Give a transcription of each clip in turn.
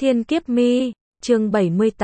Thiên Kiếp Mi, chương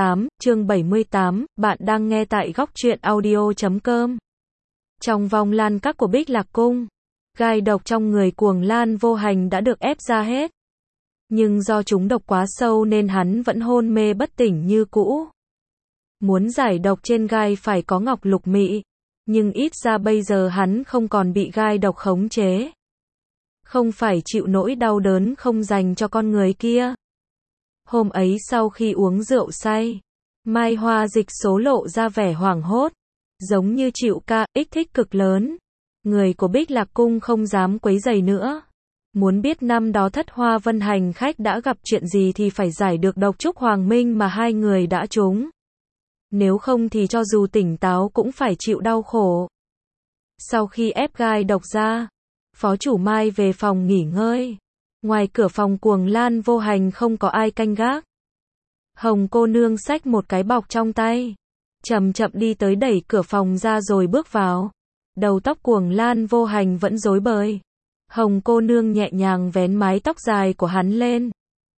78, bạn đang nghe tại góc truyện audio.com. Trong vong lan các của Bích Lạc Cung, gai độc trong người Cuồng Lan Vô Hành đã được ép ra hết. Nhưng do chúng độc quá sâu nên hắn vẫn hôn mê bất tỉnh như cũ. Muốn giải độc trên gai phải có ngọc lục mị, nhưng ít ra bây giờ hắn không còn bị gai độc khống chế. Không phải chịu nỗi đau đớn không dành cho con người kia. Hôm ấy sau khi uống rượu say, Mai Hoa Dịch số lộ ra vẻ hoảng hốt, giống như chịu kích thích cực lớn. Người của Bích Lạc Cung không dám quấy rầy nữa. Muốn biết năm đó Thất Hoa Vân hành khách đã gặp chuyện gì thì phải giải được độc trúc hoàng minh mà hai người đã trúng. Nếu không thì cho dù tỉnh táo cũng phải chịu đau khổ. Sau khi ép gai độc ra, phó chủ Mai về phòng nghỉ ngơi. Ngoài cửa phòng Cuồng Lan Vô Hành không có ai canh gác. Hồng cô nương xách một cái bọc trong tay, chậm chậm đi tới đẩy cửa phòng ra rồi bước vào. Đầu tóc Cuồng Lan Vô Hành vẫn rối bời. Hồng cô nương nhẹ nhàng vén mái tóc dài của hắn lên,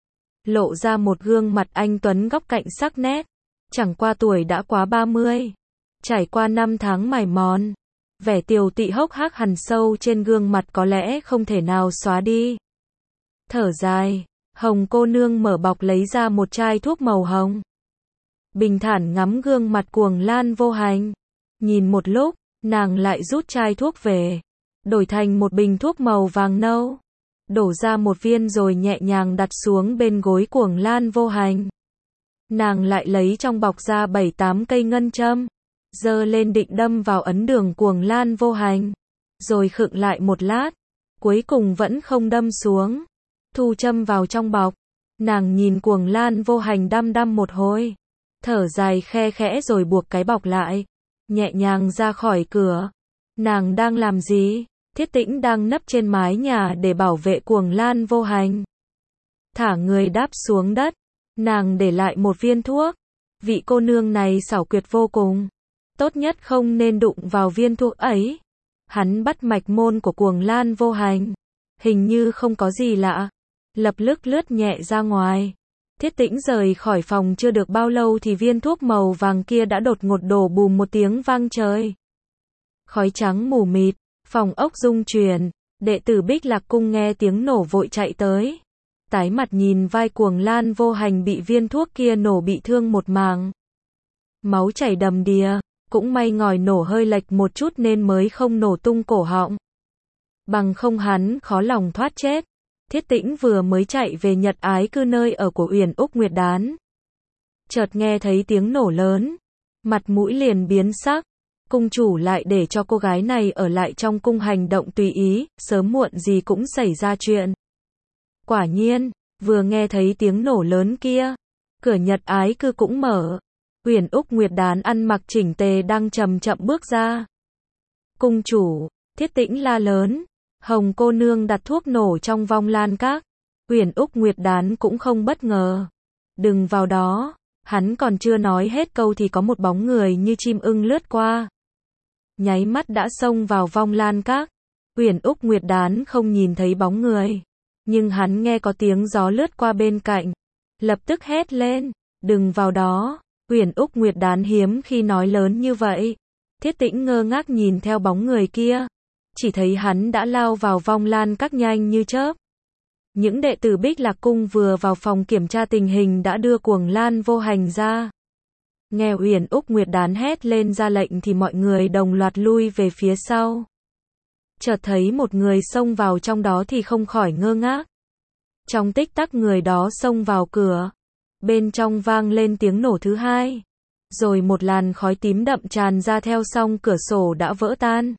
lộ ra một gương mặt anh tuấn góc cạnh sắc nét. Chẳng qua tuổi đã quá 30, trải qua 5 tháng mài mòn, vẻ tiều tụy hốc hác hằn sâu trên gương mặt có lẽ không thể nào xóa đi. Thở dài, Hồng cô nương mở bọc lấy ra một chai thuốc màu hồng. Bình thản ngắm gương mặt Cuồng Lan Vô Hành. Nhìn một lúc, nàng lại rút chai thuốc về, đổi thành một bình thuốc màu vàng nâu. Đổ ra một viên rồi nhẹ nhàng đặt xuống bên gối Cuồng Lan Vô Hành. Nàng lại lấy trong bọc ra 7-8 cây ngân châm, giơ lên định đâm vào ấn đường Cuồng Lan Vô Hành. Rồi khựng lại một lát, cuối cùng vẫn không đâm xuống. Thu châm vào trong bọc, nàng nhìn Cuồng Lan Vô Hành đăm đăm một hồi, thở dài khe khẽ rồi buộc cái bọc lại, nhẹ nhàng ra khỏi cửa. Nàng đang làm gì? Thiết Tĩnh đang nấp trên mái nhà để bảo vệ Cuồng Lan Vô Hành. Thả người đáp xuống đất, nàng để lại một viên thuốc. Vị cô nương này xảo quyệt vô cùng, tốt nhất không nên đụng vào viên thuốc ấy. Hắn bắt mạch môn của Cuồng Lan Vô Hành, hình như không có gì lạ, lập tức lướt nhẹ ra ngoài. Thiết Tĩnh rời khỏi phòng chưa được bao lâu thì viên thuốc màu vàng kia đã đột ngột đổ bùm một tiếng vang trời. Khói trắng mù mịt, phòng ốc rung chuyển, đệ tử Bích Lạc Cung nghe tiếng nổ vội chạy tới. Tái mặt nhìn vai Cuồng Lan Vô Hành bị viên thuốc kia nổ bị thương một mảng. Máu chảy đầm đìa, cũng may ngòi nổ hơi lệch một chút nên mới không nổ tung cổ họng. Bằng không hắn khó lòng thoát chết. Thiết Tĩnh vừa mới chạy về Nhật Ái Cư nơi ở của Uyển Úc Nguyệt Đán. Chợt nghe thấy tiếng nổ lớn, mặt mũi liền biến sắc. Cung chủ lại để cho cô gái này ở lại trong cung hành động tùy ý, sớm muộn gì cũng xảy ra chuyện. Quả nhiên, vừa nghe thấy tiếng nổ lớn kia, cửa Nhật Ái Cư cũng mở. Uyển Úc Nguyệt Đán ăn mặc chỉnh tề đang chậm chậm bước ra. Cung chủ, Thiết Tĩnh la lớn. Hồng cô nương đặt thuốc nổ trong vong lan các. Uyển Úc Nguyệt Đán cũng không bất ngờ. Đừng vào đó. Hắn còn chưa nói hết câu thì có một bóng người như chim ưng lướt qua. Nháy mắt đã xông vào vong lan các. Uyển Úc Nguyệt Đán không nhìn thấy bóng người, nhưng hắn nghe có tiếng gió lướt qua bên cạnh, lập tức hét lên, đừng vào đó. Uyển Úc Nguyệt Đán hiếm khi nói lớn như vậy. Thiết Tĩnh ngơ ngác nhìn theo bóng người kia, chỉ thấy hắn đã lao vào vong lan các nhanh như chớp. Những đệ tử Bích Lạc Cung vừa vào phòng kiểm tra tình hình đã đưa Cuồng Lan Vô Hành ra. Nghe Uyển Úc Nguyệt Đán hét lên ra lệnh thì mọi người đồng loạt lui về phía sau. Chợt thấy một người xông vào trong đó thì không khỏi ngơ ngác. Trong tích tắc người đó xông vào cửa. Bên trong vang lên tiếng nổ thứ hai. Rồi một làn khói tím đậm tràn ra theo xong cửa sổ đã vỡ tan.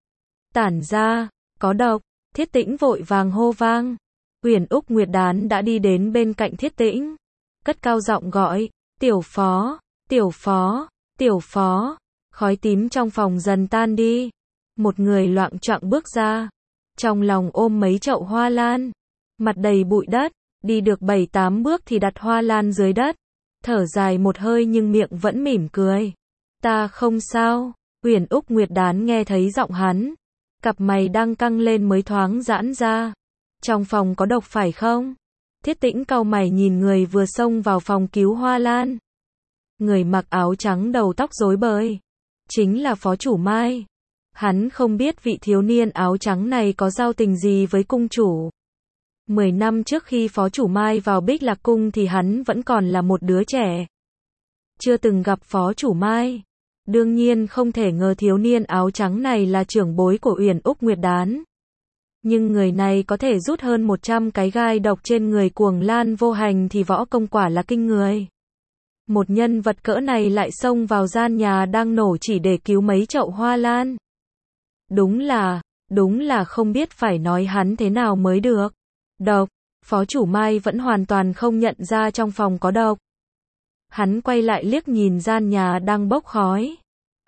Tản ra, có độc. Thiết Tĩnh vội vàng hô vang. Uyển Úc Nguyệt Đán đã đi đến bên cạnh Thiết Tĩnh, cất cao giọng gọi, tiểu phó, tiểu phó, tiểu phó. Khói tím trong phòng dần tan đi. Một người loạng choạng bước ra, trong lòng ôm mấy chậu hoa lan, mặt đầy bụi đất, đi được 7-8 bước thì đặt hoa lan dưới đất, thở dài một hơi nhưng miệng vẫn mỉm cười. Ta không sao. Uyển Úc Nguyệt Đán nghe thấy giọng hắn, cặp mày đang căng lên mới thoáng giãn ra. Trong phòng có độc phải không? Thiết Tĩnh cau mày nhìn người vừa xông vào phòng cứu Hoa Lan. Người mặc áo trắng đầu tóc rối bời. Chính là phó chủ Mai. Hắn không biết vị thiếu niên áo trắng này có giao tình gì với cung chủ. 10 năm trước khi phó chủ Mai vào Bích Lạc Cung thì hắn vẫn còn là một đứa trẻ. Chưa từng gặp phó chủ Mai. Đương nhiên không thể ngờ thiếu niên áo trắng này là trưởng bối của Uyển Úc Nguyệt Đán. Nhưng người này có thể rút hơn 100 cái gai độc trên người Cuồng Lan Vô Hành thì võ công quả là kinh người. Một nhân vật cỡ này lại xông vào gian nhà đang nổ chỉ để cứu mấy chậu hoa lan. Đúng là không biết phải nói hắn thế nào mới được. Độc, phó chủ Mai vẫn hoàn toàn không nhận ra trong phòng có độc. Hắn quay lại liếc nhìn gian nhà đang bốc khói.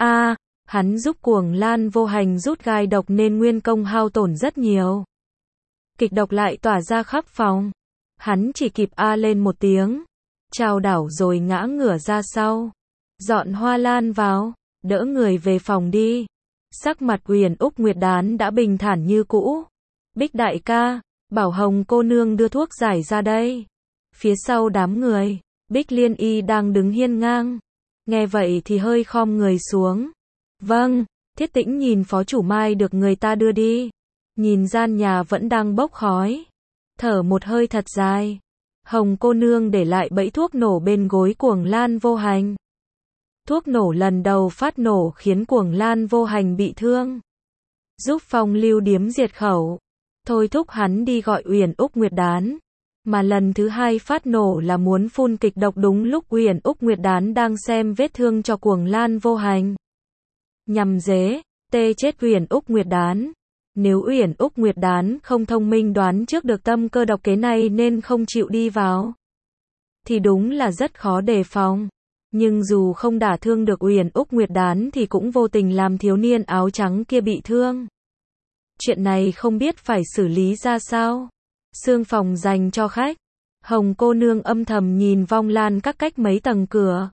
Hắn giúp Cuồng Lan Vô Hành rút gai độc nên nguyên công hao tổn rất nhiều. Kịch độc lại tỏa ra khắp phòng. Hắn chỉ kịp lên một tiếng. Chao đảo rồi ngã ngửa ra sau. Dọn hoa lan vào, đỡ người về phòng đi. Sắc mặt Uyển Úc Nguyệt Đán đã bình thản như cũ. Bích đại ca, bảo Hồng cô nương đưa thuốc giải ra đây. Phía sau đám người, Bích Liên Y đang đứng hiên ngang. Nghe vậy thì hơi khom người xuống. Vâng, Thiết Tĩnh nhìn phó chủ Mai được người ta đưa đi. Nhìn gian nhà vẫn đang bốc khói. Thở một hơi thật dài. Hồng cô nương để lại bẫy thuốc nổ bên gối Cuồng Lan Vô Hành. Thuốc nổ lần đầu phát nổ khiến Cuồng Lan Vô Hành bị thương. Giúp Phong Lưu Điếm diệt khẩu. Thôi thúc hắn đi gọi Uyển Úc Nguyệt Đán. Mà lần thứ hai phát nổ là muốn phun kịch độc đúng lúc Uyển Úc Nguyệt Đán đang xem vết thương cho Cuồng Lan Vô Hành. Nhằm tê chết Uyển Úc Nguyệt Đán. Nếu Uyển Úc Nguyệt Đán không thông minh đoán trước được tâm cơ độc kế này nên không chịu đi vào, thì đúng là rất khó đề phòng. Nhưng dù không đả thương được Uyển Úc Nguyệt Đán thì cũng vô tình làm thiếu niên áo trắng kia bị thương. Chuyện này không biết phải xử lý ra sao. Sương phòng dành cho khách. Hồng cô nương âm thầm nhìn Vong Lan Các cách mấy tầng cửa.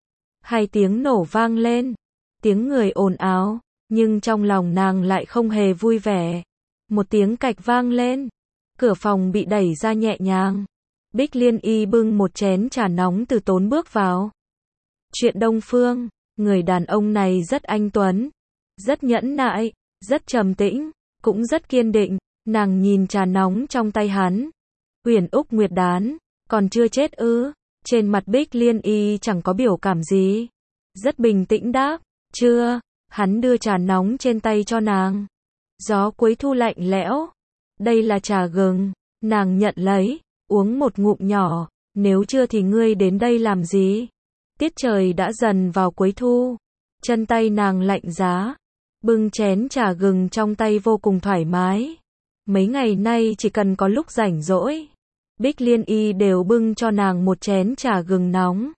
2 tiếng nổ vang lên. Tiếng người ồn ào. Nhưng trong lòng nàng lại không hề vui vẻ. Một tiếng cạch vang lên. Cửa phòng bị đẩy ra nhẹ nhàng. Bích Liên Y bưng một chén trà nóng từ tốn bước vào. Chuyện Đông Phương. Người đàn ông này rất anh tuấn. Rất nhẫn nại. Rất trầm tĩnh. Cũng rất kiên định. Nàng nhìn trà nóng trong tay hắn. Uyển Úc Nguyệt Đán. Còn chưa chết ư? Trên mặt Bích Liên Y chẳng có biểu cảm gì. Rất bình tĩnh đáp. Chưa. Hắn đưa trà nóng trên tay cho nàng. Gió cuối thu lạnh lẽo. Đây là trà gừng. Nàng nhận lấy. Uống một ngụm nhỏ. Nếu chưa thì ngươi đến đây làm gì? Tiết trời đã dần vào cuối thu. Chân tay nàng lạnh giá. Bưng chén trà gừng trong tay vô cùng thoải mái. Mấy ngày nay chỉ cần có lúc rảnh rỗi, Bích Liên Y đều bưng cho nàng một chén trà gừng nóng.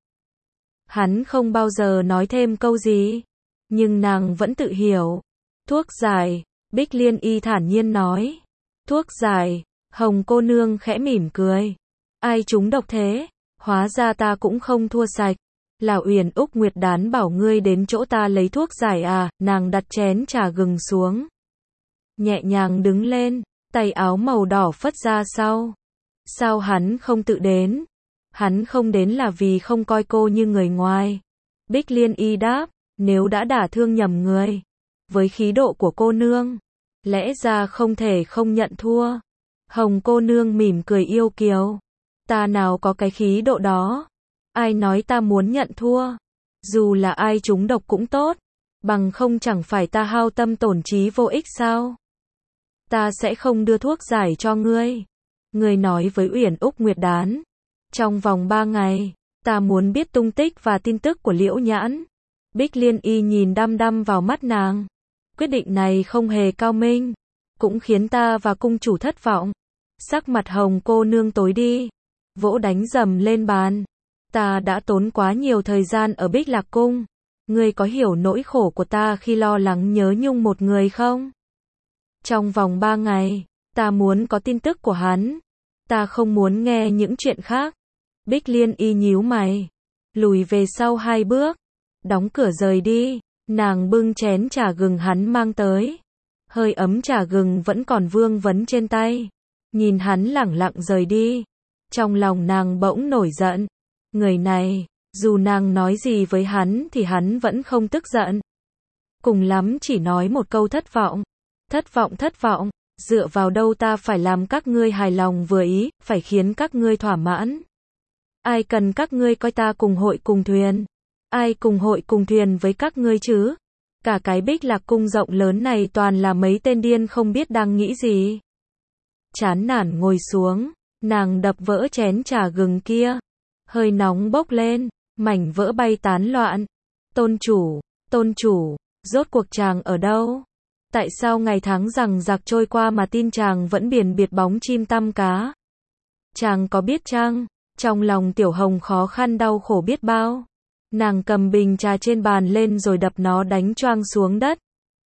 Hắn không bao giờ nói thêm câu gì, nhưng nàng vẫn tự hiểu. Thuốc giải, Bích Liên Y thản nhiên nói. Thuốc giải, Hồng cô nương khẽ mỉm cười. Ai trúng độc thế? Hóa ra ta cũng không thua sạch. Là Uyển Úc Nguyệt Đán bảo ngươi đến chỗ ta lấy thuốc giải à? Nàng đặt chén trà gừng xuống. Nhẹ nhàng đứng lên, tay áo màu đỏ phất ra sau. Sao hắn không tự đến? Hắn không đến là vì không coi cô như người ngoài. Bích Liên Y đáp, nếu đã đả thương nhầm người, với khí độ của cô nương, lẽ ra không thể không nhận thua. Hồng cô nương mỉm cười yêu kiều. Ta nào có cái khí độ đó. Ai nói ta muốn nhận thua? Dù là ai trúng độc cũng tốt. Bằng không chẳng phải ta hao tâm tổn trí vô ích sao? Ta sẽ không đưa thuốc giải cho ngươi. Ngươi nói với Uyển Úc Nguyệt Đán. Trong vòng 3 ngày, ta muốn biết tung tích và tin tức của Liễu Nhãn. Bích Liên Y nhìn đăm đăm vào mắt nàng. Quyết định này không hề cao minh, cũng khiến ta và cung chủ thất vọng. Sắc mặt Hồng cô nương tối đi, vỗ đánh dầm lên bàn. Ta đã tốn quá nhiều thời gian ở Bích Lạc Cung. Ngươi có hiểu nỗi khổ của ta khi lo lắng nhớ nhung một người không? Trong vòng 3 ngày, ta muốn có tin tức của hắn. Ta không muốn nghe những chuyện khác. Bích Liên Y nhíu mày, lùi về sau 2 bước, đóng cửa rời đi. Nàng bưng chén trà gừng hắn mang tới. Hơi ấm trà gừng vẫn còn vương vấn trên tay. Nhìn hắn lẳng lặng rời đi. Trong lòng nàng bỗng nổi giận. Người này, dù nàng nói gì với hắn thì hắn vẫn không tức giận. Cùng lắm chỉ nói một câu thất vọng. Thất vọng, dựa vào đâu ta phải làm các ngươi hài lòng vừa ý, phải khiến các ngươi thỏa mãn. Ai cần các ngươi coi ta cùng hội cùng thuyền? Ai cùng hội cùng thuyền với các ngươi chứ? Cả cái Bích Lạc cung rộng lớn này toàn là mấy tên điên không biết đang nghĩ gì. Chán nản ngồi xuống, nàng đập vỡ chén trà gừng kia. Hơi nóng bốc lên, mảnh vỡ bay tán loạn. Tôn chủ, rốt cuộc chàng ở đâu? Tại sao ngày tháng rằng giặc trôi qua mà tin chàng vẫn biển biệt bóng chim tăm cá? Chàng có biết chăng? Trong lòng Tiểu Hồng khó khăn đau khổ biết bao. Nàng cầm bình trà trên bàn lên rồi đập nó đánh choang xuống đất.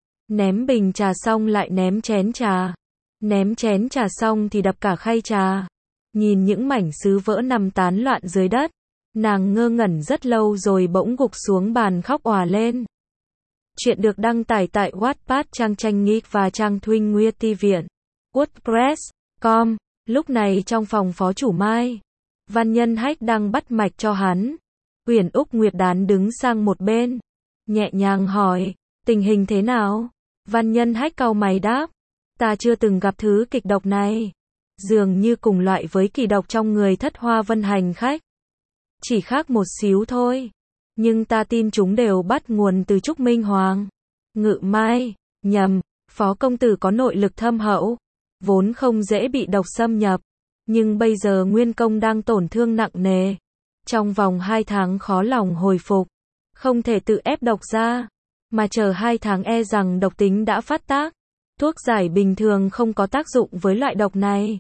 Ném bình trà xong lại ném chén trà. Ném chén trà xong thì đập cả khay trà. Nhìn những mảnh sứ vỡ nằm tán loạn dưới đất. Nàng ngơ ngẩn rất lâu rồi bỗng gục xuống bàn khóc òa lên. Chuyện được đăng tải tại Wattpad trang tranh nghịch và trang Thuynh Nguy Ti Viện. WordPress.com. Lúc này trong phòng Phó Chủ Mai, Văn Nhân Hách đang bắt mạch cho hắn. Uyển Úc Nguyệt Đán đứng sang một bên, nhẹ nhàng hỏi, tình hình thế nào? Văn Nhân Hách cau mày đáp, ta chưa từng gặp thứ kịch độc này. Dường như cùng loại với kỳ độc trong người Thất Hoa Vân Hành Khách. Chỉ khác một xíu thôi. Nhưng ta tin chúng đều bắt nguồn từ Trúc Minh Hoàng. Ngự Mai, nhầm, Phó công tử có nội lực thâm hậu, vốn không dễ bị độc xâm nhập. Nhưng bây giờ nguyên công đang tổn thương nặng nề. Trong vòng 2 tháng khó lòng hồi phục. Không thể tự ép độc ra. Mà chờ 2 tháng e rằng độc tính đã phát tác. Thuốc giải bình thường không có tác dụng với loại độc này.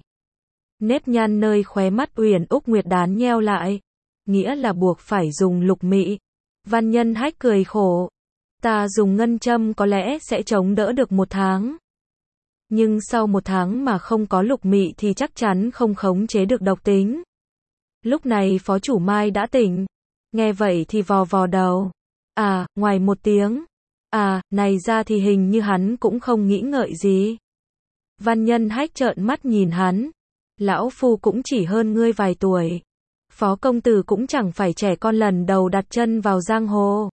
Nếp nhăn nơi khóe mắt Uyển Úc Nguyệt Đán nheo lại. Nghĩa là buộc phải dùng lục mị. Văn Nhân Hách cười khổ. Ta dùng ngân châm có lẽ sẽ chống đỡ được 1 tháng. Nhưng sau 1 tháng mà không có lục mị thì chắc chắn không khống chế được độc tính. Lúc này Phó Chủ Mai đã tỉnh. Nghe vậy thì vò vò đầu. À, ngoài một tiếng. À, này ra thì hình như hắn cũng không nghĩ ngợi gì. Văn Nhân Hách trợn mắt nhìn hắn. Lão phu cũng chỉ hơn ngươi vài tuổi. Phó công tử cũng chẳng phải trẻ con lần đầu đặt chân vào giang hồ.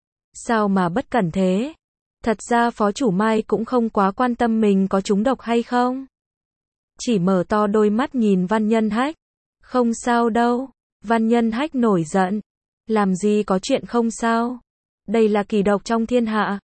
Sao mà bất cẩn thế? Thật ra Phó Chủ Mai cũng không quá quan tâm mình có trúng độc hay không. Chỉ mở to đôi mắt nhìn Văn Nhân Hách. Không sao đâu. Văn Nhân Hách nổi giận. Làm gì có chuyện không sao. Đây là kỳ độc trong thiên hạ.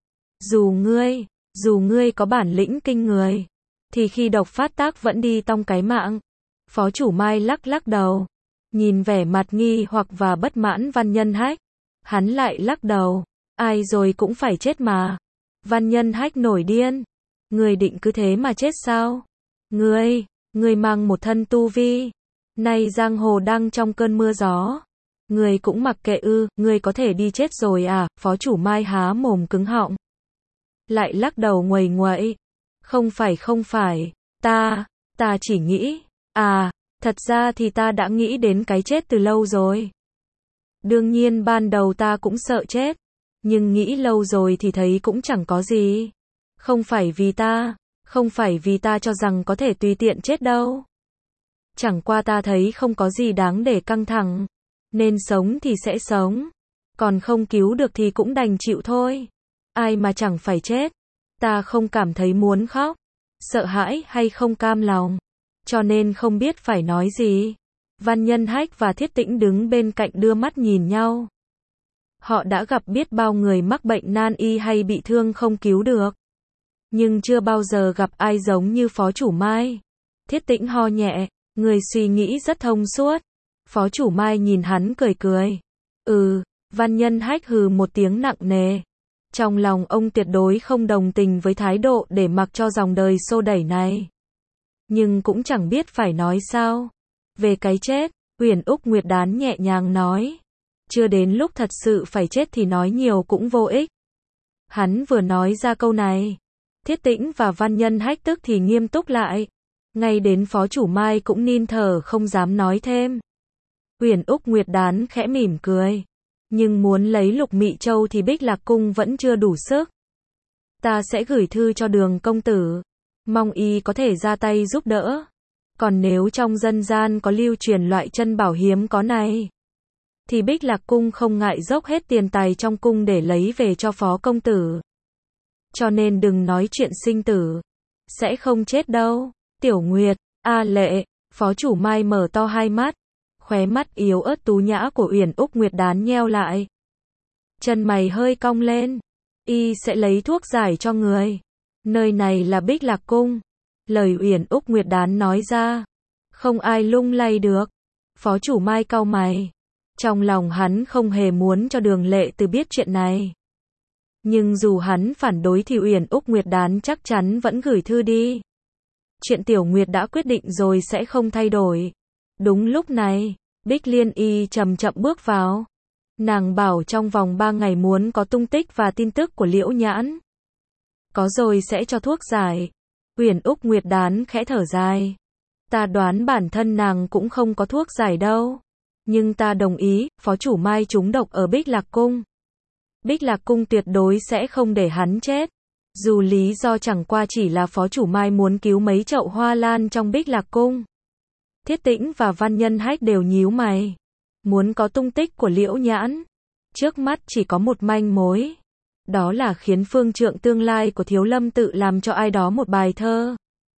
Dù ngươi có bản lĩnh kinh người, thì khi độc phát tác vẫn đi tong cái mạng. Phó Chủ Mai lắc đầu. Nhìn vẻ mặt nghi hoặc và bất mãn Văn Nhân Hách. Hắn lại lắc đầu. Ai rồi cũng phải chết mà. Văn Nhân Hách nổi điên. Ngươi định cứ thế mà chết sao? Ngươi mang một thân tu vi. Nay giang hồ đang trong cơn mưa gió. Ngươi cũng mặc kệ ư? Ngươi có thể đi chết rồi à? Phó Chủ Mai há mồm cứng họng. Lại lắc đầu nguầy nguậy. Không phải. Ta chỉ nghĩ. À, thật ra thì ta đã nghĩ đến cái chết từ lâu rồi. Đương nhiên ban đầu ta cũng sợ chết. Nhưng nghĩ lâu rồi thì thấy cũng chẳng có gì. Không phải vì ta cho rằng có thể tùy tiện chết đâu. Chẳng qua ta thấy không có gì đáng để căng thẳng. Nên sống thì sẽ sống. Còn không cứu được thì cũng đành chịu thôi. Ai mà chẳng phải chết. Ta không cảm thấy muốn khóc, sợ hãi hay không cam lòng. Cho nên không biết phải nói gì. Văn Nhân Hách và Thiết Tĩnh đứng bên cạnh đưa mắt nhìn nhau. Họ đã gặp biết bao người mắc bệnh nan y hay bị thương không cứu được. Nhưng chưa bao giờ gặp ai giống như Phó Chủ Mai. Thiết Tĩnh ho nhẹ. Người suy nghĩ rất thông suốt. Phó Chủ Mai nhìn hắn cười. Văn Nhân Hách hừ một tiếng nặng nề. Trong lòng ông tuyệt đối không đồng tình với thái độ để mặc cho dòng đời xô đẩy này. Nhưng cũng chẳng biết phải nói sao. Về cái chết, Uyển Úc Nguyệt Đán nhẹ nhàng nói. Chưa đến lúc thật sự phải chết thì nói nhiều cũng vô ích. Hắn vừa nói ra câu này. Thiết Tĩnh và Văn Nhân Hách tức thì nghiêm túc lại. Ngay đến Phó Chủ Mai cũng nín thở không dám nói thêm. Uyển Úc Nguyệt Đán khẽ mỉm cười. Nhưng muốn lấy Lục Mị Châu thì Bích Lạc Cung vẫn chưa đủ sức. Ta sẽ gửi thư cho Đường công tử. Mong y có thể ra tay giúp đỡ. Còn nếu trong dân gian có lưu truyền loại chân bảo hiếm có này, thì Bích Lạc Cung không ngại dốc hết tiền tài trong cung để lấy về cho phó công tử. Cho nên đừng nói chuyện sinh tử, sẽ không chết đâu. Tiểu Nguyệt, a Lệ, phó chủ Mai mở to hai mắt, khóe mắt yếu ớt tú nhã của Uyển Úc Nguyệt Đán nheo lại. Chân mày hơi cong lên, y sẽ lấy thuốc giải cho người. Nơi này là Bích Lạc Cung. Lời Uyển Úc Nguyệt Đán nói ra, không ai lung lay được. Phó chủ Mai cau mày. Trong lòng hắn không hề muốn cho Đường Lệ Từ biết chuyện này. Nhưng dù hắn phản đối thì Uyển Úc Nguyệt Đán chắc chắn vẫn gửi thư đi. Chuyện Tiểu Nguyệt đã quyết định rồi sẽ không thay đổi. Đúng lúc này, Bích Liên Y chậm chậm bước vào. Nàng bảo trong vòng 3 ngày muốn có tung tích và tin tức của Liễu Nhãn. Có rồi sẽ cho thuốc giải. Uyển Úc Nguyệt Đán khẽ thở dài. Ta đoán bản thân nàng cũng không có thuốc giải đâu. Nhưng ta đồng ý, phó chủ Mai trúng độc ở Bích Lạc Cung. Bích Lạc Cung tuyệt đối sẽ không để hắn chết. Dù lý do chẳng qua chỉ là phó chủ Mai muốn cứu mấy chậu hoa lan trong Bích Lạc Cung. Thiết Tĩnh và Văn Nhân Hách đều nhíu mày. Muốn có tung tích của Liễu Nhãn. Trước mắt chỉ có một manh mối. Đó là khiến phương trượng tương lai của Thiếu Lâm tự làm cho ai đó một bài thơ.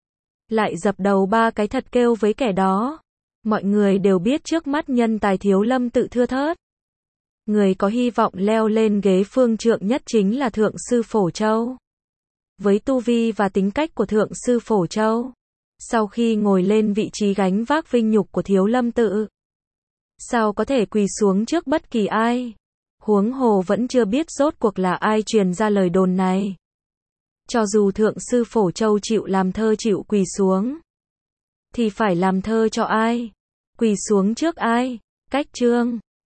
Lại dập đầu 3 cái thật kêu với kẻ đó. Mọi người đều biết trước mắt nhân tài Thiếu Lâm tự thưa thớt. Người có hy vọng leo lên ghế phương trượng nhất chính là Thượng sư Phổ Châu. Với tu vi và tính cách của Thượng sư Phổ Châu, sau khi ngồi lên vị trí gánh vác vinh nhục của Thiếu Lâm tự, sao có thể quỳ xuống trước bất kỳ ai? Huống hồ vẫn chưa biết rốt cuộc là ai truyền ra lời đồn này. Cho dù Thượng sư Phổ Châu chịu làm thơ chịu quỳ xuống, thì phải làm thơ cho ai? Quỳ xuống trước ai? Cách chương